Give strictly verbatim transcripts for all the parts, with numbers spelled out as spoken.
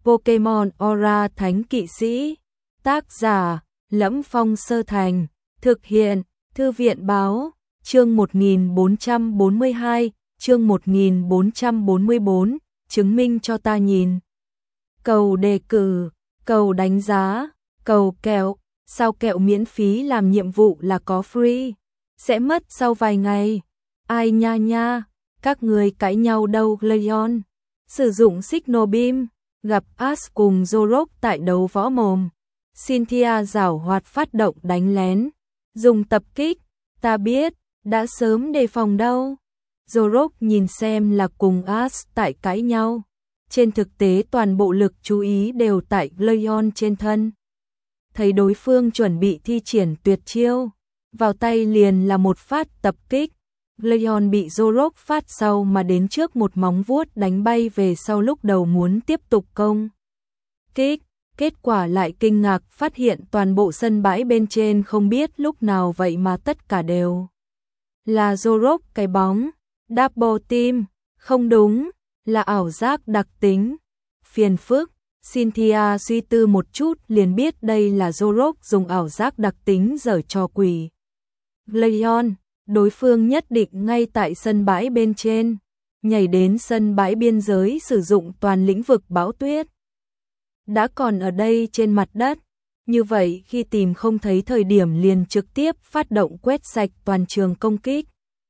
Pokemon Aura Thánh Kỵ Sĩ. Tác giả: Lẫm Phong Sơ Thành. Thực hiện: Thư viện báo. Chương một nghìn bốn trăm bốn mươi hai, chương một nghìn bốn trăm bốn mươi bốn, chứng minh cho ta nhìn. Cầu đề cử, cầu đánh giá, cầu kẹo, sao kẹo miễn phí làm nhiệm vụ là có free, sẽ mất sau vài ngày. Ai nha nha, các người cãi nhau đâu Leon. Sử dụng Signal Beam, gặp Ash cùng Zorok tại đấu võ mồm. Cynthia giảo hoạt phát động đánh lén, dùng tập kích, ta biết, đã sớm đề phòng đâu. Zorok nhìn xem là cùng Ash tại cãi nhau. Trên thực tế toàn bộ lực chú ý đều tại Leon trên thân. Thấy đối phương chuẩn bị thi triển tuyệt chiêu, vào tay liền là một phát tập kích. Leon bị Zorok phát sau mà đến trước một móng vuốt đánh bay về sau lúc đầu muốn tiếp tục công kích. Kết quả lại kinh ngạc phát hiện toàn bộ sân bãi bên trên không biết lúc nào vậy mà tất cả đều là Zorok cái bóng. Double team, không đúng, là ảo giác đặc tính. Phiền phức, Cynthia suy tư một chút liền biết đây là Zorok dùng ảo giác đặc tính giở trò quỷ. Leon, đối phương nhất định ngay tại sân bãi bên trên, nhảy đến sân bãi biên giới sử dụng toàn lĩnh vực bão tuyết. Đã còn ở đây trên mặt đất, như vậy khi tìm không thấy thời điểm liền trực tiếp phát động quét sạch toàn trường công kích.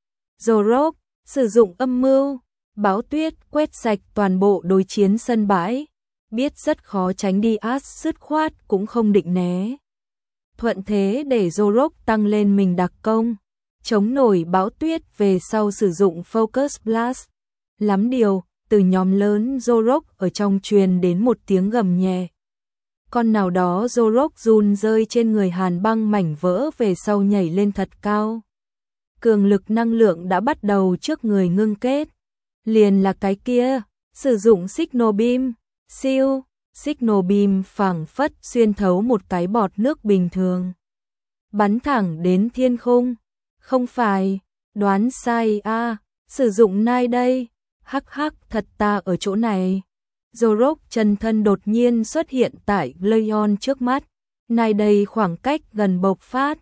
Zorok, sử dụng âm mưu, bão tuyết quét sạch toàn bộ đối chiến sân bãi, biết rất khó tránh đi Ash dứt khoát cũng không định né. Thuận thế để Zorok tăng lên mình đặc công, chống nổi bão tuyết về sau sử dụng Focus Blast. Lắm điều, từ nhóm lớn Zorok ở trong truyền đến một tiếng gầm nhẹ. Con nào đó Zorok run rơi trên người hàn băng mảnh vỡ về sau nhảy lên thật cao. Cường lực năng lượng đã bắt đầu trước người ngưng kết. Liền là cái kia, sử dụng Signal Beam, siêu, Signal Beam phảng phất xuyên thấu một cái bọt nước bình thường. Bắn thẳng đến thiên khung. Không phải, đoán sai a, à, sử dụng nai đây. Hắc hắc, thật ta ở chỗ này. Zorok chân thân đột nhiên xuất hiện tại Leon trước mắt. Nai đây khoảng cách gần bộc phát.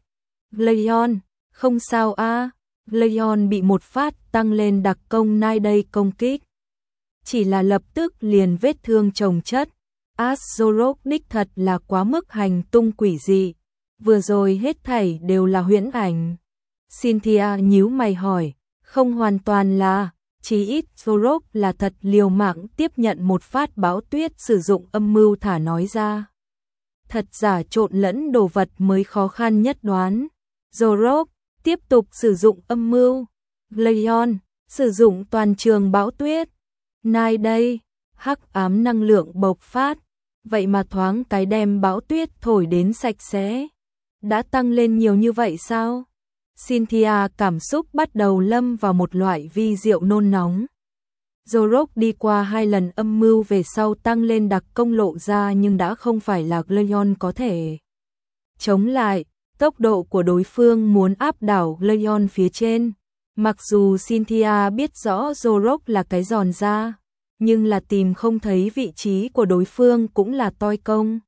Leon, không sao a. À. Leon bị một phát tăng lên đặc công nai đây công kích. Chỉ là lập tức liền vết thương chồng chất. Ash Zorok đích thật là quá mức hành tung quỷ dị. Vừa rồi hết thảy đều là huyễn ảnh. Cynthia nhíu mày hỏi, không hoàn toàn là, chí ít Zorok là thật liều mạng tiếp nhận một phát bão tuyết sử dụng âm mưu thả nói ra. Thật giả trộn lẫn đồ vật mới khó khăn nhất đoán. Zorok tiếp tục sử dụng âm mưu. Leon sử dụng toàn trường bão tuyết. Nai đây, hắc ám năng lượng bộc phát, vậy mà thoáng cái đem bão tuyết thổi đến sạch sẽ. Đã tăng lên nhiều như vậy sao? Cynthia cảm xúc bắt đầu lâm vào một loại vi diệu nôn nóng. Zorok đi qua hai lần âm mưu về sau tăng lên đặc công lộ ra nhưng đã không phải là Leon có thể chống lại. Tốc độ của đối phương muốn áp đảo Leon phía trên. Mặc dù Cynthia biết rõ Zorok là cái giòn da, nhưng là tìm không thấy vị trí của đối phương cũng là toi công.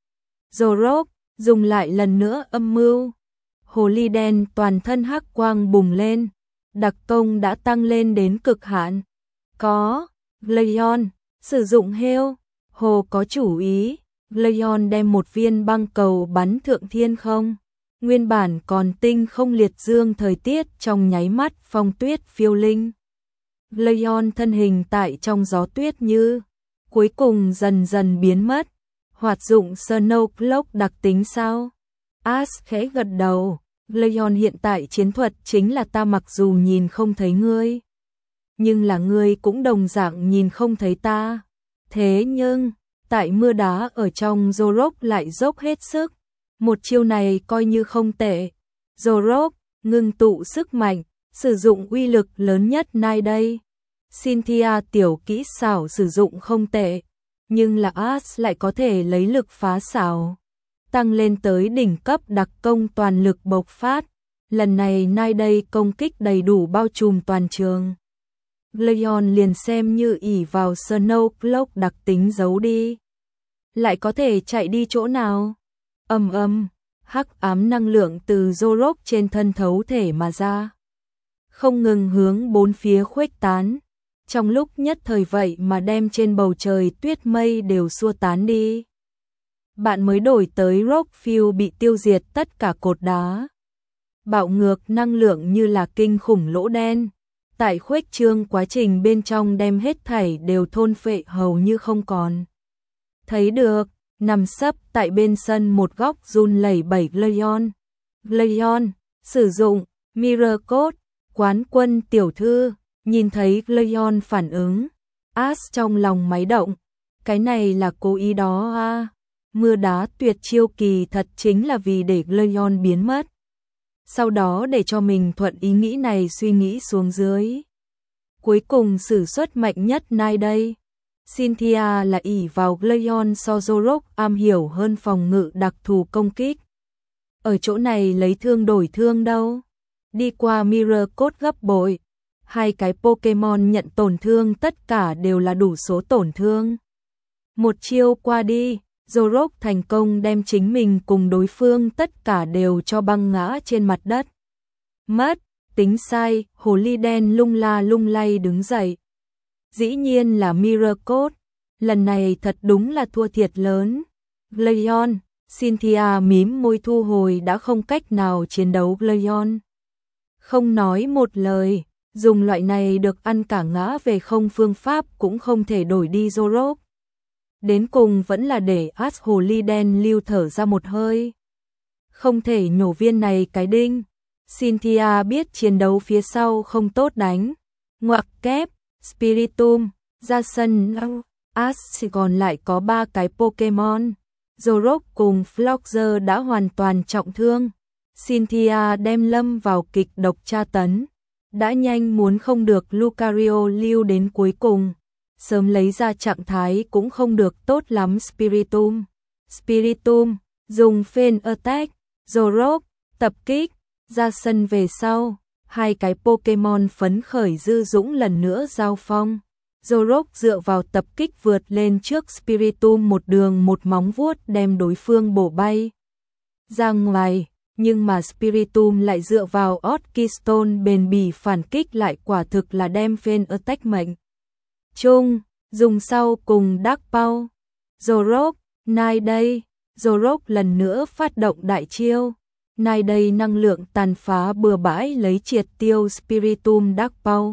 Zorok dùng lại lần nữa âm mưu. Hồ ly đen toàn thân hắc quang bùng lên. Đặc công đã tăng lên đến cực hạn. Có, Leon, sử dụng heo. Hồ có chủ ý. Leon đem một viên băng cầu bắn thượng thiên không. Nguyên bản còn tinh không liệt dương thời tiết trong nháy mắt phong tuyết phiêu linh. Leon thân hình tại trong gió tuyết như, cuối cùng dần dần biến mất. Hoạt dụng Snow Cloak đặc tính sao? Ash khẽ gật đầu. Leon hiện tại chiến thuật chính là ta mặc dù nhìn không thấy ngươi, nhưng là ngươi cũng đồng dạng nhìn không thấy ta. Thế nhưng, tại mưa đá ở trong Zorok lại dốc hết sức. Một chiêu này coi như không tệ. Zorok, ngưng tụ sức mạnh, sử dụng uy lực lớn nhất nay đây. Cynthia tiểu kỹ xảo sử dụng không tệ, nhưng là Ash lại có thể lấy lực phá xảo. Tăng lên tới đỉnh cấp đặc công toàn lực bộc phát. Lần này nay đây công kích đầy đủ bao trùm toàn trường. Leon liền xem như ỷ vào Snow Cloak đặc tính giấu đi. lại có thể chạy đi chỗ nào? Ầm ầm, hắc ám năng lượng từ Zorok trên thân thấu thể mà ra, không ngừng hướng bốn phía khuếch tán. Trong lúc nhất thời vậy mà đem trên bầu trời tuyết mây đều xua tán đi. Bạn mới đổi tới Rockfield bị tiêu diệt tất cả cột đá. Bạo ngược năng lượng như là kinh khủng lỗ đen. Tại khuếch trương quá trình bên trong đem hết thảy đều thôn phệ hầu như không còn. Thấy được, nằm sấp tại bên sân một góc run lẩy bẩy Leon. Leon, sử dụng, Mirror Code, quán quân tiểu thư, nhìn thấy Leon phản ứng. Ash trong lòng máy động, cái này là cố ý đó à. Mưa đá tuyệt chiêu kỳ thật chính là vì để Leon biến mất. Sau đó để cho mình thuận ý nghĩ này suy nghĩ xuống dưới. Cuối cùng sử xuất mạnh nhất nay đây. Cynthia là ỷ vào Leon so Zorok am hiểu hơn phòng ngự đặc thù công kích. Ở chỗ này lấy thương đổi thương đâu. Đi qua Mirror Code gấp bội. Hai cái Pokemon nhận tổn thương tất cả đều là đủ số tổn thương. Một chiêu qua đi, Zorok thành công đem chính mình cùng đối phương tất cả đều cho băng ngã trên mặt đất. Mất, tính sai, hồ ly đen lung la lung lay đứng dậy. Dĩ nhiên là Mirror Code, lần này thật đúng là thua thiệt lớn. Leon, Cynthia mím môi thu hồi đã không cách nào chiến đấu Leon. Không nói một lời, dùng loại này được ăn cả ngã về không phương pháp cũng không thể đổi đi Zorok. Đến cùng vẫn là để Ash hồ ly đen lưu thở ra một hơi. Không thể nhổ viên này cái đinh. Cynthia biết chiến đấu phía sau không tốt đánh. Ngoặc kép, Spiritomb, ra sân. Ash chỉ còn lại có ba cái Pokemon. Zorok cùng Floxer đã hoàn toàn trọng thương. Cynthia đem lâm vào kịch độc tra tấn. Đã nhanh muốn không được Lucario lưu đến cuối cùng. Sớm lấy ra trạng thái cũng không được tốt lắm. Spiritomb, Spiritomb, dùng Fan Attack, Zorok, tập kích, ra sân về sau. Hai cái Pokemon phấn khởi dư dũng lần nữa giao phong. Zorok dựa vào tập kích vượt lên trước Spiritomb một đường một móng vuốt đem đối phương bổ bay ra ngoài. Nhưng mà Spiritomb lại dựa vào Orchistone bền bỉ phản kích lại quả thực là đem Fan Attack mệnh chung, dùng sau cùng Dark Paw. Zorok, nay đây, Zorok lần nữa phát động đại chiêu. Nay đây năng lượng tàn phá bừa bãi lấy triệt tiêu Spiritomb Dark Paw.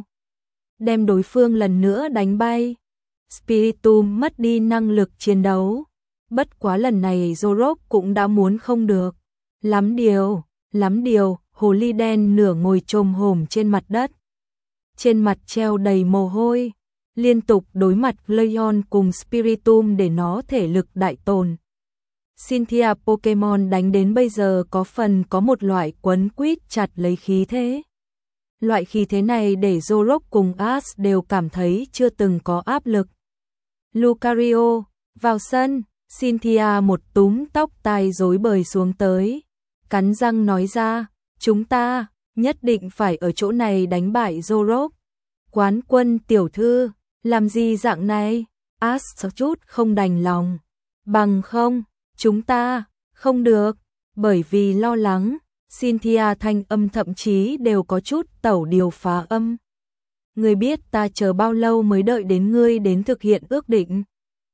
Đem đối phương lần nữa đánh bay. Spiritomb mất đi năng lực chiến đấu. Bất quá lần này Zorok cũng đã muốn không được. Lắm điều, lắm điều, hồ ly đen nửa ngồi chồm hổm trên mặt đất. Trên mặt treo đầy mồ hôi. Liên tục đối mặt Leon cùng Spiritomb để nó thể lực đại tồn. Cynthia Pokemon đánh đến bây giờ có phần có một loại quấn quýt chặt lấy khí thế. Loại khí thế này để Zorok cùng Ash đều cảm thấy chưa từng có áp lực. Lucario, vào sân, Cynthia một túm tóc tai rối bời xuống tới. Cắn răng nói ra, chúng ta nhất định phải ở chỗ này đánh bại Zorok. Quán quân tiểu thư, làm gì dạng này? Ash chút không đành lòng. Bằng không, chúng ta, không được. Bởi vì lo lắng, Cynthia thanh âm thậm chí đều có chút tẩu điều phá âm. Ngươi biết ta chờ bao lâu mới đợi đến ngươi đến thực hiện ước định.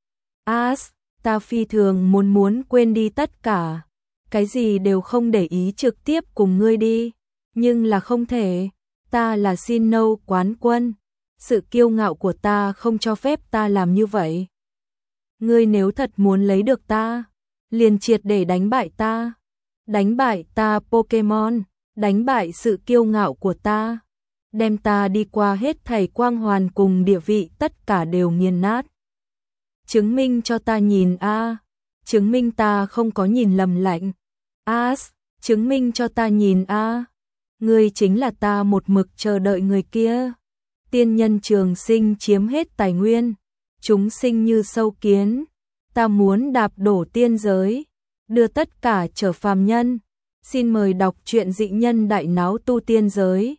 Ash, ta phi thường muốn muốn quên đi tất cả. Cái gì đều không để ý trực tiếp cùng ngươi đi. Nhưng là không thể. Ta là Sinnoh quán quân. Sự kiêu ngạo của ta không cho phép ta làm như vậy. Ngươi nếu thật muốn lấy được ta, liền triệt để đánh bại ta. Đánh bại ta Pokemon, đánh bại sự kiêu ngạo của ta. Đem ta đi qua hết thảy quang hoàn cùng địa vị tất cả đều nghiền nát. Chứng minh cho ta nhìn a, chứng minh ta không có nhìn lầm lạnh. Ash, chứng minh cho ta nhìn a. Ngươi chính là ta một mực chờ đợi người kia. Tiên nhân trường sinh chiếm hết tài nguyên, chúng sinh như sâu kiến. Ta muốn đạp đổ tiên giới, đưa tất cả trở phàm nhân. Xin mời đọc truyện Dị Nhân Đại Náo Tu Tiên Giới.